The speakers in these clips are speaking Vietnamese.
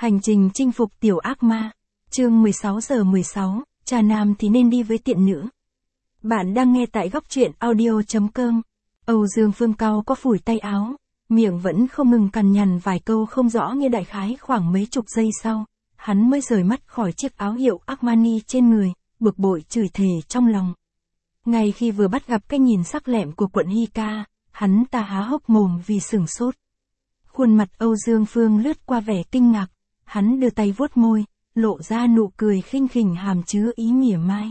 Hành trình chinh phục tiểu ác ma. Chương 16:16, trà nam thì nên đi với tiện nữ. Bạn đang nghe tại góc truyện audio.com. Âu Dương Phương cau có phủi tay áo, miệng vẫn không ngừng cằn nhằn vài câu không rõ nghe đại khái. Khoảng mấy chục giây sau, hắn mới rời mắt khỏi chiếc áo hiệu Armani trên người, bực bội chửi thề trong lòng. Ngay khi vừa bắt gặp cái nhìn sắc lẹm của quận Hika, hắn ta há hốc mồm vì sửng sốt. Khuôn mặt Âu Dương Phương lướt qua vẻ kinh ngạc, hắn đưa tay vuốt môi, lộ ra nụ cười khinh khỉnh hàm chứa ý mỉa mai.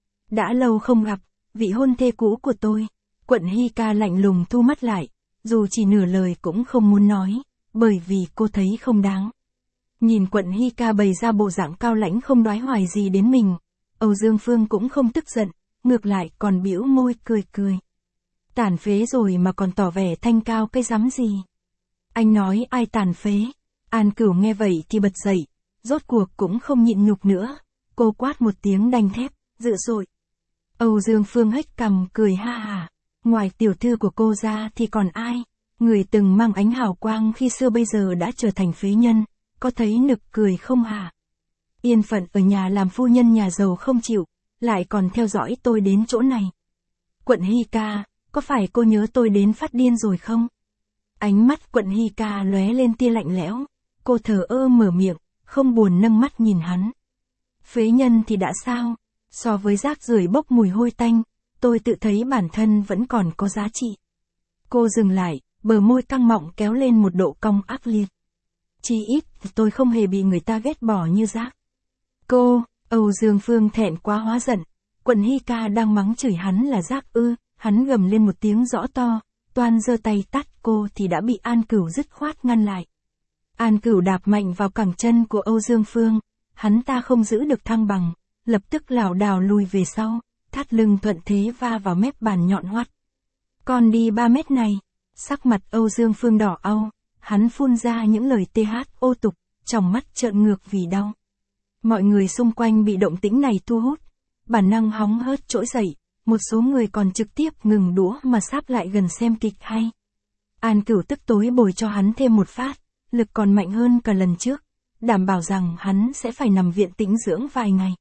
Đã lâu không gặp, vị hôn thê cũ của tôi. Quận Hika lạnh lùng thu mắt lại, dù chỉ nửa lời cũng không muốn nói, bởi vì cô thấy không đáng. Nhìn quận Hika bày ra bộ dạng cao lãnh không đoái hoài gì đến mình, Âu Dương Phương cũng không tức giận, ngược lại còn bĩu môi cười cười. Tàn phế rồi mà còn tỏ vẻ thanh cao cái rắm gì. Anh nói ai tàn phế? An Cửu nghe vậy thì bật dậy, rốt cuộc cũng không nhịn nhục nữa. Cô quát một tiếng đanh thép, dữ dội. Âu Dương Phương hếch cằm cười ha hả. Ngoài tiểu thư của cô ra thì còn ai? Người từng mang ánh hào quang khi xưa bây giờ đã trở thành phế nhân, có thấy nực cười không hả? Yên phận ở nhà làm phu nhân nhà giàu không chịu, lại còn theo dõi tôi đến chỗ này. Quận Hika, có phải cô nhớ tôi đến phát điên rồi không? Ánh mắt quận Hika lóe lên tia lạnh lẽo, cô thờ ơ mở miệng, không buồn nâng mắt nhìn hắn. Phế nhân thì đã sao? So với rác rưởi bốc mùi hôi tanh, tôi tự thấy bản thân vẫn còn có giá trị. Cô dừng lại, bờ môi căng mọng kéo lên một độ cong ác liệt. Chỉ ít, tôi không hề bị người ta ghét bỏ như rác. Cô, Âu Dương Phương thẹn quá hóa giận, quận Hika đang mắng chửi hắn là rác ư, hắn gầm lên một tiếng rõ to, toan giơ tay tát cô thì đã bị An Cửu dứt khoát ngăn lại. An Cửu đạp mạnh vào cẳng chân của Âu Dương Phương, hắn ta không giữ được thăng bằng, lập tức lảo đảo lùi về sau, thắt lưng thuận thế va vào mép bàn nhọn hoắt. Còn đi 3 mét này, sắc mặt Âu Dương Phương đỏ au, hắn phun ra những lời ô tục, trong mắt trợn ngược vì đau. Mọi người xung quanh bị động tĩnh này thu hút, bản năng hóng hớt trỗi dậy, một số người còn trực tiếp ngừng đũa mà sáp lại gần xem kịch hay. An Cửu tức tối bồi cho hắn thêm một phát, lực còn mạnh hơn cả lần trước, đảm bảo rằng hắn sẽ phải nằm viện tĩnh dưỡng vài ngày.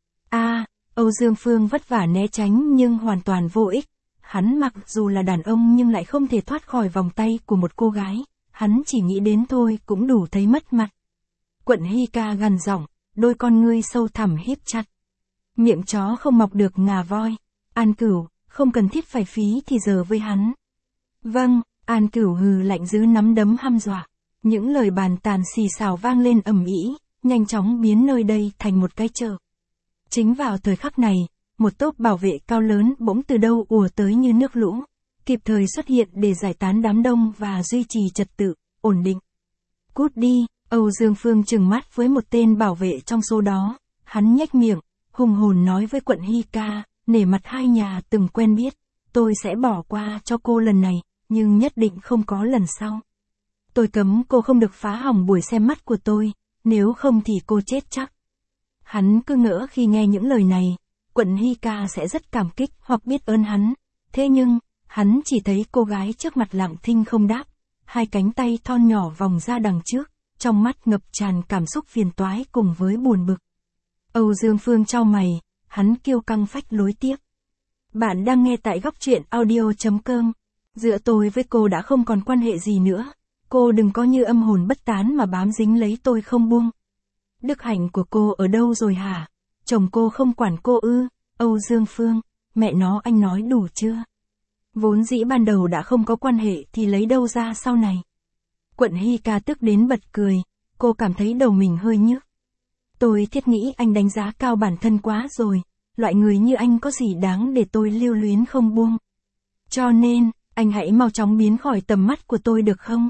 Âu Dương Phương vất vả né tránh nhưng hoàn toàn vô ích. Hắn mặc dù là đàn ông nhưng lại không thể thoát khỏi vòng tay của một cô gái, hắn chỉ nghĩ đến thôi cũng đủ thấy mất mặt. Quận Hika gằn giọng, đôi con ngươi sâu thẳm híp chặt. Miệng chó không mọc được ngà voi. An Cửu, không cần thiết phải phí thì giờ với hắn. Vâng, An Cửu hừ lạnh giữ nắm đấm hăm dọa. Những lời bàn tàn xì xào vang lên ầm ĩ, nhanh chóng biến nơi đây thành một cái chợ. Chính vào thời khắc này, một tốp bảo vệ cao lớn bỗng từ đâu ùa tới như nước lũ, kịp thời xuất hiện để giải tán đám đông và duy trì trật tự, ổn định. Cút đi, Âu Dương Phương trừng mắt với một tên bảo vệ trong số đó, hắn nhếch miệng, hùng hồn nói với quận Hika, nể mặt hai nhà từng quen biết, tôi sẽ bỏ qua cho cô lần này, nhưng nhất định không có lần sau. Tôi cấm cô không được phá hỏng buổi xem mắt của tôi, nếu không thì cô chết chắc. Hắn cứ ngỡ khi nghe những lời này, quận Hika sẽ rất cảm kích hoặc biết ơn hắn. Thế nhưng, hắn chỉ thấy cô gái trước mặt lặng thinh không đáp, hai cánh tay thon nhỏ vòng ra đằng trước, trong mắt ngập tràn cảm xúc phiền toái cùng với buồn bực. Âu Dương Phương chau mày, hắn kiêu căng phách lối tiếp. Bạn đang nghe tại góc truyện audio.com. Giữa tôi với cô đã không còn quan hệ gì nữa. Cô đừng có như âm hồn bất tán mà bám dính lấy tôi không buông. Đức hạnh của cô ở đâu rồi hả? Chồng cô không quản cô ư? Âu Dương Phương, mẹ nó anh nói đủ chưa? Vốn dĩ ban đầu đã không có quan hệ thì lấy đâu ra sau này? Quận Hika tức đến bật cười, cô cảm thấy đầu mình hơi nhức. Tôi thiết nghĩ anh đánh giá cao bản thân quá rồi, loại người như anh có gì đáng để tôi lưu luyến không buông. Cho nên, anh hãy mau chóng biến khỏi tầm mắt của tôi được không?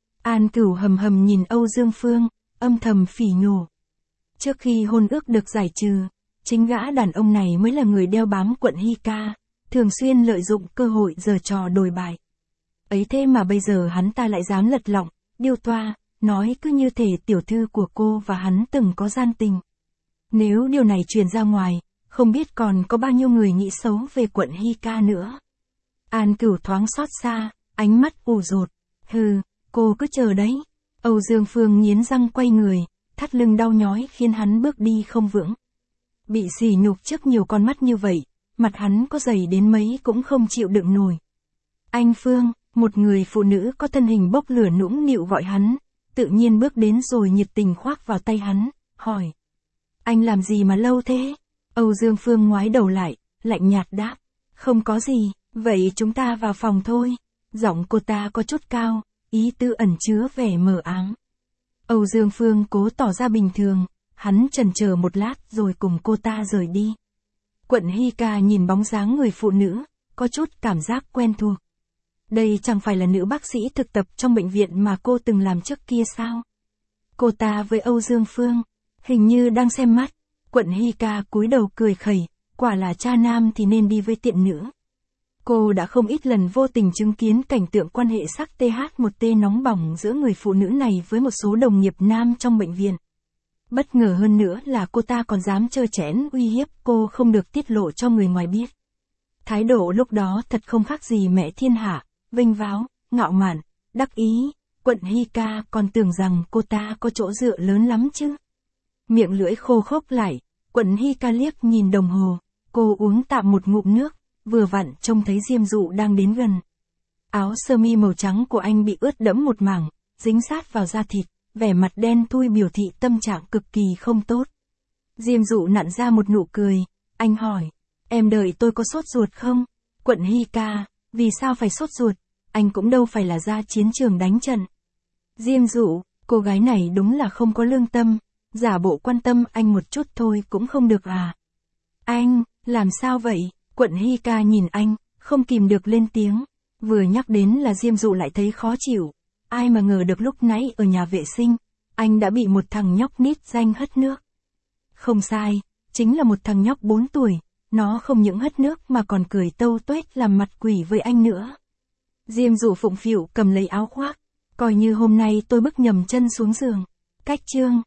An Cửu hầm hầm nhìn Âu Dương Phương, âm thầm phỉ nhổ. Trước khi hôn ước được giải trừ, chính gã đàn ông này mới là người đeo bám quận Hika, thường xuyên lợi dụng cơ hội giở trò đồi bại. Ấy thế mà bây giờ hắn ta lại dám lật lọng, điêu toa, nói cứ như thể tiểu thư của cô và hắn từng có gian tình. Nếu điều này truyền ra ngoài, không biết còn có bao nhiêu người nghĩ xấu về quận Hika nữa. An Cửu thoáng xót xa, ánh mắt ủ dột. Hừ, cô cứ chờ đấy. Âu Dương Phương nghiến răng quay người, thắt lưng đau nhói khiến hắn bước đi không vững. Bị sỉ nhục trước nhiều con mắt như vậy, mặt hắn có dày đến mấy cũng không chịu đựng nổi. Anh Phương, một người phụ nữ có thân hình bốc lửa nũng nịu gọi hắn, tự nhiên bước đến rồi nhiệt tình khoác vào tay hắn, hỏi. Anh làm gì mà lâu thế? Âu Dương Phương ngoái đầu lại, lạnh nhạt đáp. Không có gì, vậy chúng ta vào phòng thôi. Giọng cô ta có chút cao, ý tứ ẩn chứa vẻ mờ ám. Âu Dương Phương cố tỏ ra bình thường, hắn chần chờ một lát rồi cùng cô ta rời đi. Quận Hy Ca nhìn bóng dáng người phụ nữ, có chút cảm giác quen thuộc. Đây chẳng phải là nữ bác sĩ thực tập trong bệnh viện mà cô từng làm trước kia sao? Cô ta với Âu Dương Phương, hình như đang xem mắt. Quận Hy Ca cúi đầu cười khẩy, quả là cha nam thì nên đi với tiện nữ. Cô đã không ít lần vô tình chứng kiến cảnh tượng quan hệ sắc TH1T nóng bỏng giữa người phụ nữ này với một số đồng nghiệp nam trong bệnh viện. Bất ngờ hơn nữa là cô ta còn dám trơ trẽn uy hiếp cô không được tiết lộ cho người ngoài biết. Thái độ lúc đó thật không khác gì mẹ thiên hạ, vênh váo, ngạo mạn, đắc ý. Quận Hy Ca còn tưởng rằng cô ta có chỗ dựa lớn lắm chứ. Miệng lưỡi khô khốc lại, Quận Hy Ca liếc nhìn đồng hồ, cô uống tạm một ngụm nước, vừa vặn trông thấy Diêm Dụ đang đến gần. Áo sơ mi màu trắng của anh bị ướt đẫm một mảng, dính sát vào da thịt, vẻ mặt đen thui biểu thị tâm trạng cực kỳ không tốt. Diêm Dụ nặn ra một nụ cười, anh hỏi, em đợi tôi có sốt ruột không? Quận Hy Ca, vì sao phải sốt ruột, anh cũng đâu phải là ra chiến trường đánh trận. Diêm Dụ, cô gái này đúng là không có lương tâm, giả bộ quan tâm anh một chút thôi cũng không được à. Anh, làm sao vậy? Quận Hy Ca nhìn anh, không kìm được lên tiếng. Vừa nhắc đến là Diêm Dụ lại thấy khó chịu. Ai mà ngờ được lúc nãy ở nhà vệ sinh, anh đã bị một thằng nhóc nít danh hất nước. Không sai, chính là một thằng nhóc 4 tuổi, nó không những hất nước mà còn cười tâu tuét làm mặt quỷ với anh nữa. Diêm Dụ phụng phịu cầm lấy áo khoác, coi như hôm nay tôi bước nhầm chân xuống giường. Cách chương